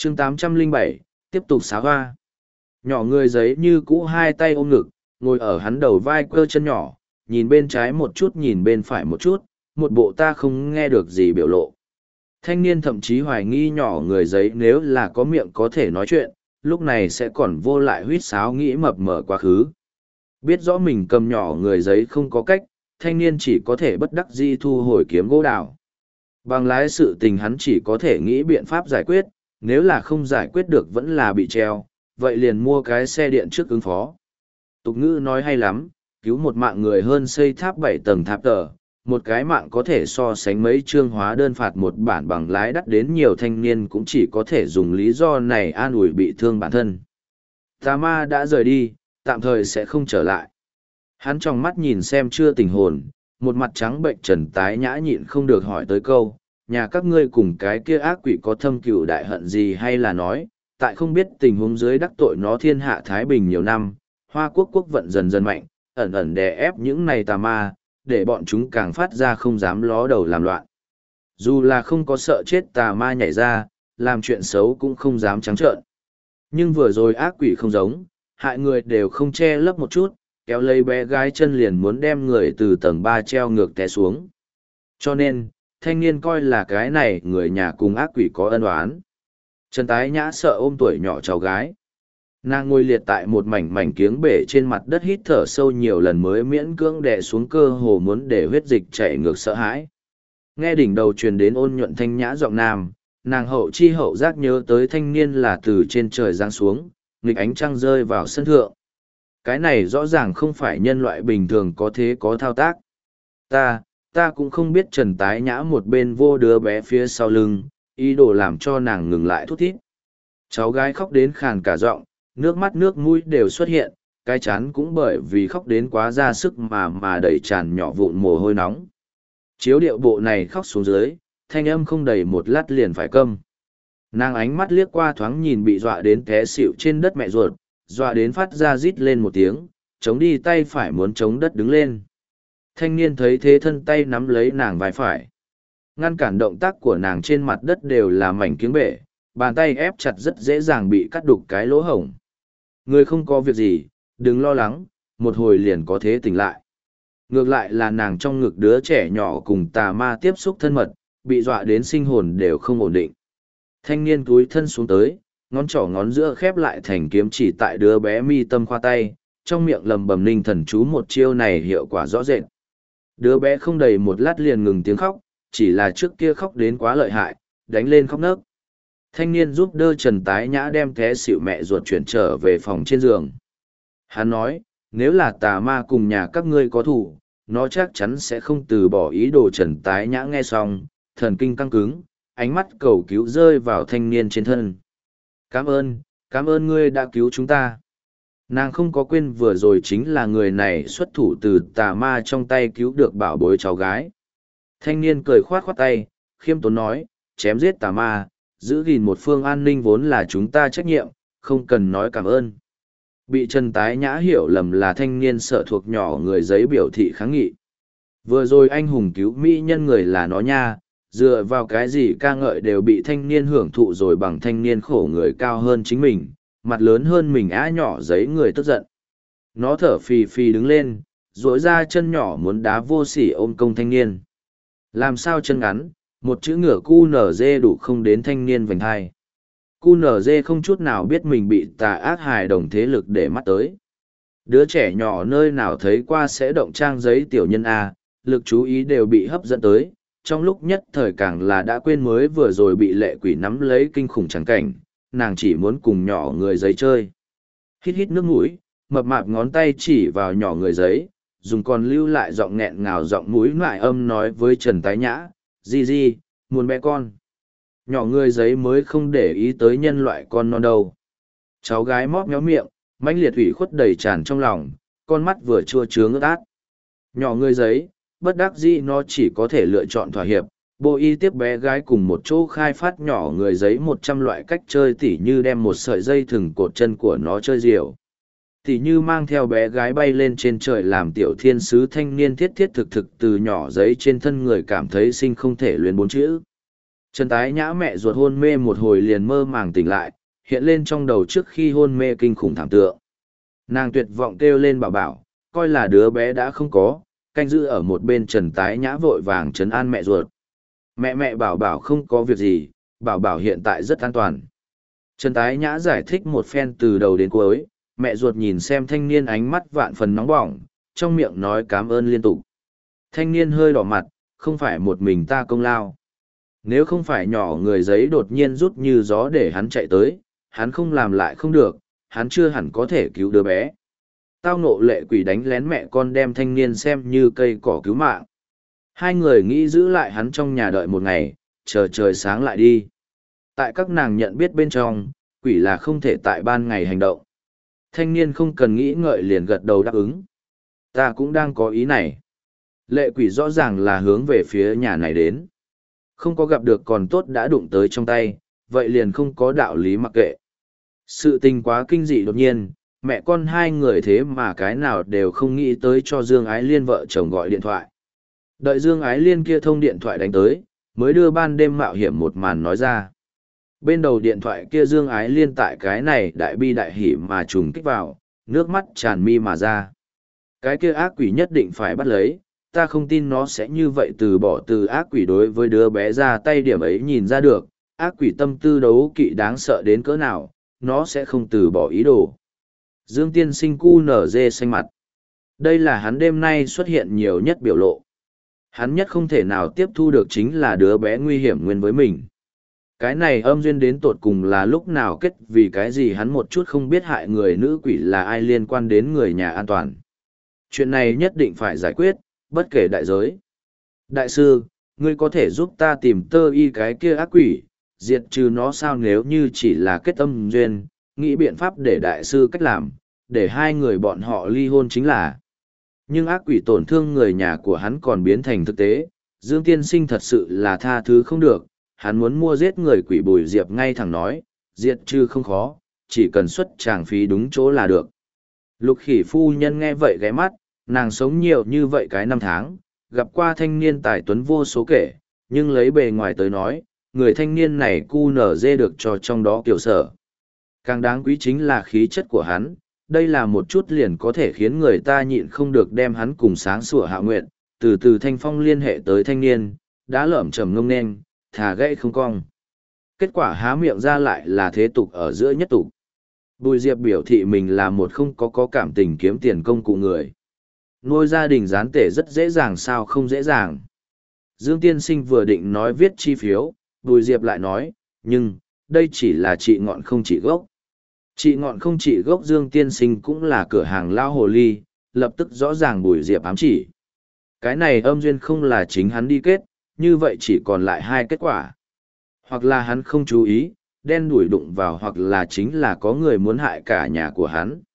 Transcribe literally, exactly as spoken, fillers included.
chương tám trăm lẻ bảy, tiếp tục xá hoa. Nhỏ người giấy như cũ hai tay ôm ngực, ngồi ở hắn đầu vai quơ chân nhỏ, nhìn bên trái một chút nhìn bên phải một chút, một bộ ta không nghe được gì biểu lộ. Thanh niên thậm chí hoài nghi nhỏ người giấy nếu là có miệng có thể nói chuyện, lúc này sẽ còn vô lại huýt sáo nghĩ mập mờ quá khứ. Biết rõ mình cầm nhỏ người giấy không có cách, thanh niên chỉ có thể bất đắc dĩ thu hồi kiếm gỗ đào. Bằng lái sự tình hắn chỉ có thể nghĩ biện pháp giải quyết, nếu là không giải quyết được vẫn là bị treo, vậy liền mua cái xe điện trước ứng phó. Tục ngữ nói hay lắm, cứu một mạng người hơn xây tháp bảy tầng tháp tờ, một cái mạng có thể so sánh mấy chương hóa đơn phạt một bản bằng lái đắt đến nhiều thanh niên cũng chỉ có thể dùng lý do này an ủi bị thương bản thân. Tà ma đã rời đi, tạm thời sẽ không trở lại. Hắn trong mắt nhìn xem chưa tỉnh hồn, một mặt trắng bệnh trần tái nhã nhịn không được hỏi tới câu, nhà các ngươi cùng cái kia ác quỷ có thâm cừu đại hận gì hay là nói, tại không biết tình huống dưới đắc tội nó thiên hạ Thái Bình nhiều năm, Hoa Quốc quốc vận dần dần mạnh, ẩn ẩn đè ép những này tà ma, để bọn chúng càng phát ra không dám ló đầu làm loạn. Dù là không có sợ chết tà ma nhảy ra, làm chuyện xấu cũng không dám trắng trợn. Nhưng vừa rồi ác quỷ không giống, hại người đều không che lấp một chút, kéo lấy bé gái chân liền muốn đem người từ tầng ba treo ngược té xuống. Cho nên, thanh niên coi là cái này người nhà cùng ác quỷ có ân oán. Trần Tái Nhã sợ ôm tuổi nhỏ cháu gái. Nàng ngồi liệt tại một mảnh mảnh kiếng bể trên mặt đất hít thở sâu nhiều lần mới miễn cưỡng đè xuống cơ hồ muốn để huyết dịch chảy ngược sợ hãi. Nghe đỉnh đầu truyền đến ôn nhuận thanh nhã giọng nam, nàng hậu chi hậu giác nhớ tới thanh niên là từ trên trời giáng xuống, nghịch ánh trăng rơi vào sân thượng. Cái này rõ ràng không phải nhân loại bình thường có thế có thao tác. Ta, ta cũng không biết Trần Tái Nhã một bên vô đứa bé phía sau lưng, ý đồ làm cho nàng ngừng lại thút thít. Cháu gái khóc đến khàn cả giọng, nước mắt nước mũi đều xuất hiện, cái chán cũng bởi vì khóc đến quá ra sức mà mà đẩy tràn nhỏ vụn mồ hôi nóng. Chiếu điệu bộ này khóc xuống dưới, thanh âm không đầy một lát liền phải câm. Nàng ánh mắt liếc qua thoáng nhìn bị dọa đến té xịu trên đất mẹ ruột, dọa đến phát ra rít lên một tiếng, chống đi tay phải muốn chống đất đứng lên. Thanh niên thấy thế thân tay nắm lấy nàng vai phải. Ngăn cản động tác của nàng trên mặt đất đều là mảnh kiếng bể, bàn tay ép chặt rất dễ dàng bị cắt đục cái lỗ hổng. Người không có việc gì, đừng lo lắng, một hồi liền có thế tỉnh lại. Ngược lại là nàng trong ngực đứa trẻ nhỏ cùng tà ma tiếp xúc thân mật, bị dọa đến sinh hồn đều không ổn định. Thanh niên cúi thân xuống tới, ngón trỏ ngón giữa khép lại thành kiếm chỉ tại đứa bé mi tâm khoa tay, trong miệng lầm bầm ninh thần chú một chiêu này hiệu quả rõ rệt. Đứa bé không đầy một lát liền ngừng tiếng khóc, chỉ là trước kia khóc đến quá lợi hại, đánh lên khóc nấc. Thanh niên giúp đỡ Trần Tái Nhã đem té xịu mẹ ruột chuyển trở về phòng trên giường. Hắn nói, nếu là tà ma cùng nhà các ngươi có thủ, nó chắc chắn sẽ không từ bỏ ý đồ. Trần Tái Nhã nghe xong, thần kinh căng cứng, ánh mắt cầu cứu rơi vào thanh niên trên thân. Cảm ơn, cảm ơn ngươi đã cứu chúng ta. Nàng không có quên vừa rồi chính là người này xuất thủ từ tà ma trong tay cứu được bảo bối cháu gái. Thanh niên cười khoát khoát tay, khiêm tốn nói, chém giết tà ma, giữ gìn một phương an ninh vốn là chúng ta trách nhiệm, không cần nói cảm ơn. Bị Trần Tái Nhã hiểu lầm là thanh niên sợ thuộc nhỏ người giấy biểu thị kháng nghị. Vừa rồi anh hùng cứu mỹ nhân người là nó nha, dựa vào cái gì ca ngợi đều bị thanh niên hưởng thụ rồi bằng thanh niên khổ người cao hơn chính mình, mặt lớn hơn mình á nhỏ giấy người tức giận. Nó thở phì phì đứng lên, duỗi ra chân nhỏ muốn đá vô sỉ ôm công thanh niên. Làm sao chân ngắn, một chữ ngửa cu nở dê đủ không đến thanh niên vành hai. Cu nở dê không chút nào biết mình bị tà ác hài đồng thế lực để mắt tới. Đứa trẻ nhỏ nơi nào thấy qua sẽ động trang giấy tiểu nhân A, lực chú ý đều bị hấp dẫn tới, trong lúc nhất thời càng là đã quên mới vừa rồi bị lệ quỷ nắm lấy kinh khủng trắng cảnh, nàng chỉ muốn cùng nhỏ người giấy chơi. Hít hít nước mũi, mập mạp ngón tay chỉ vào nhỏ người giấy, dùng còn lưu lại giọng nghẹn ngào giọng mũi ngoại âm nói với Trần Tái Nhã, di di, muốn bé con. Nhỏ người giấy mới không để ý tới nhân loại con non đâu. Cháu gái móp méo miệng, mãnh liệt ủy khuất đầy tràn trong lòng, con mắt vừa chua chướng ướt át. Nhỏ người giấy, bất đắc dĩ nó chỉ có thể lựa chọn thỏa hiệp, bộ y tiếp bé gái cùng một chỗ khai phát nhỏ người giấy một trăm loại cách chơi tỉ như đem một sợi dây thừng cột chân của nó chơi diều. Tỉ như mang theo bé gái bay lên trên trời làm tiểu thiên sứ thanh niên thiết thiết thực thực từ nhỏ giấy trên thân người cảm thấy sinh không thể luyến bốn chữ. Trần Tái Nhã mẹ ruột hôn mê một hồi liền mơ màng tỉnh lại, hiện lên trong đầu trước khi hôn mê kinh khủng thảm tượng. Nàng tuyệt vọng kêu lên bảo bảo, coi là đứa bé đã không có, canh giữ ở một bên Trần Tái Nhã vội vàng trấn an mẹ ruột. Mẹ mẹ bảo bảo không có việc gì, bảo bảo hiện tại rất an toàn. Trần Tái Nhã giải thích một phen từ đầu đến cuối, mẹ ruột nhìn xem thanh niên ánh mắt vạn phần nóng bỏng, trong miệng nói cảm ơn liên tục. Thanh niên hơi đỏ mặt, không phải một mình ta công lao. Nếu không phải nhỏ người giấy đột nhiên rút như gió để hắn chạy tới, hắn không làm lại không được, hắn chưa hẳn có thể cứu đứa bé. Tao nộ lệ quỷ đánh lén mẹ con đem thanh niên xem như cây cỏ cứu mạng. Hai người nghĩ giữ lại hắn trong nhà đợi một ngày, chờ trời sáng lại đi. Tại các nàng nhận biết bên trong, quỷ là không thể tại ban ngày hành động. Thanh niên không cần nghĩ ngợi liền gật đầu đáp ứng. Ta cũng đang có ý này. Lệ quỷ rõ ràng là hướng về phía nhà này đến. Không có gặp được còn tốt đã đụng tới trong tay, vậy liền không có đạo lý mặc kệ. Sự tình quá kinh dị đột nhiên, mẹ con hai người thế mà cái nào đều không nghĩ tới cho Dương Ái Liên vợ chồng gọi điện thoại. Đợi Dương Ái Liên kia thông điện thoại đánh tới, mới đưa ban đêm mạo hiểm một màn nói ra. Bên đầu điện thoại kia Dương Ái Liên tại cái này đại bi đại hỉ mà trùng kích vào, nước mắt tràn mi mà ra. Cái kia ác quỷ nhất định phải bắt lấy, ta không tin nó sẽ như vậy từ bỏ từ ác quỷ đối với đứa bé ra tay điểm ấy nhìn ra được, ác quỷ tâm tư đấu kỵ đáng sợ đến cỡ nào, nó sẽ không từ bỏ ý đồ. Dương tiên sinh cu nở dê xanh mặt. Đây là hắn đêm nay xuất hiện nhiều nhất biểu lộ. Hắn nhất không thể nào tiếp thu được chính là đứa bé nguy hiểm nguyên với mình. Cái này âm duyên đến tột cùng là lúc nào kết vì cái gì hắn một chút không biết hại người nữ quỷ là ai liên quan đến người nhà an toàn. Chuyện này nhất định phải giải quyết, bất kể đại giới. Đại sư, ngươi có thể giúp ta tìm tơ y cái kia ác quỷ, diệt trừ nó sao nếu như chỉ là kết âm duyên, nghĩ biện pháp để đại sư cách làm, để hai người bọn họ ly hôn chính là. Nhưng ác quỷ tổn thương người nhà của hắn còn biến thành thực tế, Dương Tiên Sinh thật sự là tha thứ không được, hắn muốn mua giết người quỷ Bùi Diệp ngay thẳng nói, diệt trừ không khó, chỉ cần xuất tràng phí đúng chỗ là được. Lục khỉ phu nhân nghe vậy ghé mắt, nàng sống nhiều như vậy cái năm tháng, gặp qua thanh niên tài tuấn vô số kể, nhưng lấy bề ngoài tới nói, người thanh niên này cu nở dê được cho trong đó kiểu sở. Càng đáng quý chính là khí chất của hắn, đây là một chút liền có thể khiến người ta nhịn không được đem hắn cùng sáng sủa hạ nguyện, từ từ thanh phong liên hệ tới thanh niên, đã lởm chầm ngông nên, thà gãy không cong. Kết quả há miệng ra lại là thế tục ở giữa nhất tục. Bùi Diệp biểu thị mình là một không có có cảm tình kiếm tiền công cụ người. Nuôi gia đình gián tể rất dễ dàng sao không dễ dàng. Dương Tiên Sinh vừa định nói viết chi phiếu, Bùi Diệp lại nói, nhưng, đây chỉ là trị ngọn không trị gốc. Trị ngọn không trị gốc Dương Tiên Sinh cũng là cửa hàng lao hồ ly, lập tức rõ ràng Bùi Diệp ám chỉ. Cái này âm duyên không là chính hắn đi kết, như vậy chỉ còn lại hai kết quả. Hoặc là hắn không chú ý, đen đuổi đụng vào hoặc là chính là có người muốn hại cả nhà của hắn.